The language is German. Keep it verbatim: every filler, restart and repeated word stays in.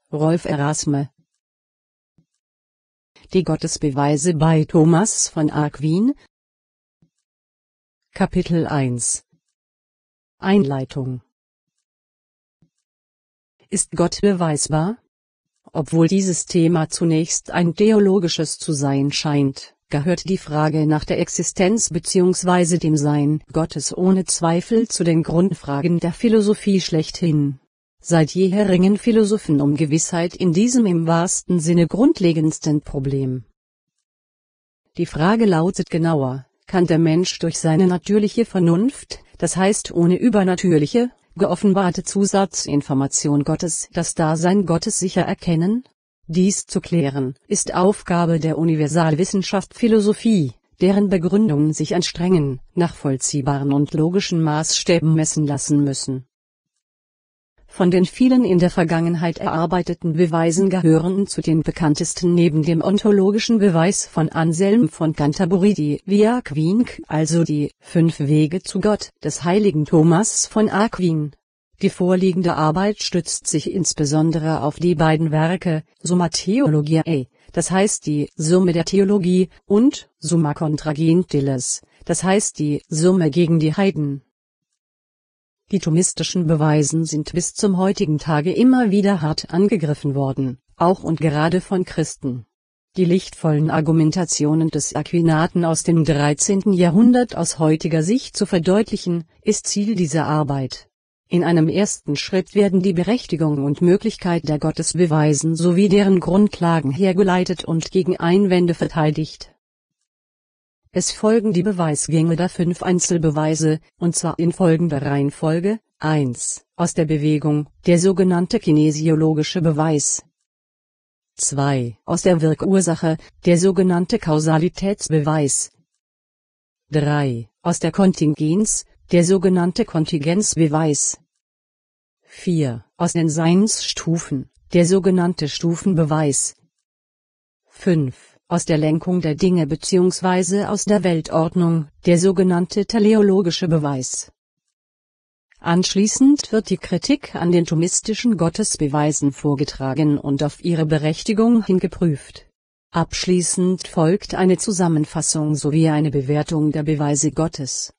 Rolf Erasme. Die Gottesbeweise bei Thomas von Aquin. Kapitel eins. Einleitung. Ist Gott beweisbar? Obwohl dieses Thema zunächst ein theologisches zu sein scheint, gehört die Frage nach der Existenz bzw. dem Sein Gottes ohne Zweifel zu den Grundfragen der Philosophie schlechthin. Seit jeher ringen Philosophen um Gewissheit in diesem im wahrsten Sinne grundlegendsten Problem. Die Frage lautet genauer: Kann der Mensch durch seine natürliche Vernunft, das heißt ohne übernatürliche, geoffenbarte Zusatzinformation Gottes, das Dasein Gottes sicher erkennen? Dies zu klären, ist Aufgabe der Universalwissenschaft Philosophie, deren Begründungen sich an strengen, nachvollziehbaren und logischen Maßstäben messen lassen müssen. Von den vielen in der Vergangenheit erarbeiteten Beweisen gehören zu den bekanntesten neben dem ontologischen Beweis von Anselm von Canterbury die Via Aquin, also die Fünf Wege zu Gott des heiligen Thomas von Aquin. Die vorliegende Arbeit stützt sich insbesondere auf die beiden Werke Summa Theologiae, das heißt die Summe der Theologie, und Summa contra Gentiles, das heißt die Summe gegen die Heiden. Die thomistischen Beweisen sind bis zum heutigen Tage immer wieder hart angegriffen worden, auch und gerade von Christen. Die lichtvollen Argumentationen des Aquinaten aus dem dreizehnten Jahrhundert aus heutiger Sicht zu verdeutlichen, ist Ziel dieser Arbeit. In einem ersten Schritt werden die Berechtigung und Möglichkeit der Gottesbeweisen sowie deren Grundlagen hergeleitet und gegen Einwände verteidigt. Es folgen die Beweisgänge der fünf Einzelbeweise, und zwar in folgender Reihenfolge: eins. Aus der Bewegung, der sogenannte kinesiologische Beweis. zwei. Aus der Wirkursache, der sogenannte Kausalitätsbeweis. drei. Aus der Kontingenz, der sogenannte Kontingenzbeweis. vier. Aus den Seinsstufen, der sogenannte Stufenbeweis. fünf. Aus der Lenkung der Dinge bzw. aus der Weltordnung, der sogenannte teleologische Beweis. Anschließend wird die Kritik an den thomistischen Gottesbeweisen vorgetragen und auf ihre Berechtigung hin geprüft. Abschließend folgt eine Zusammenfassung sowie eine Bewertung der Beweise Gottes.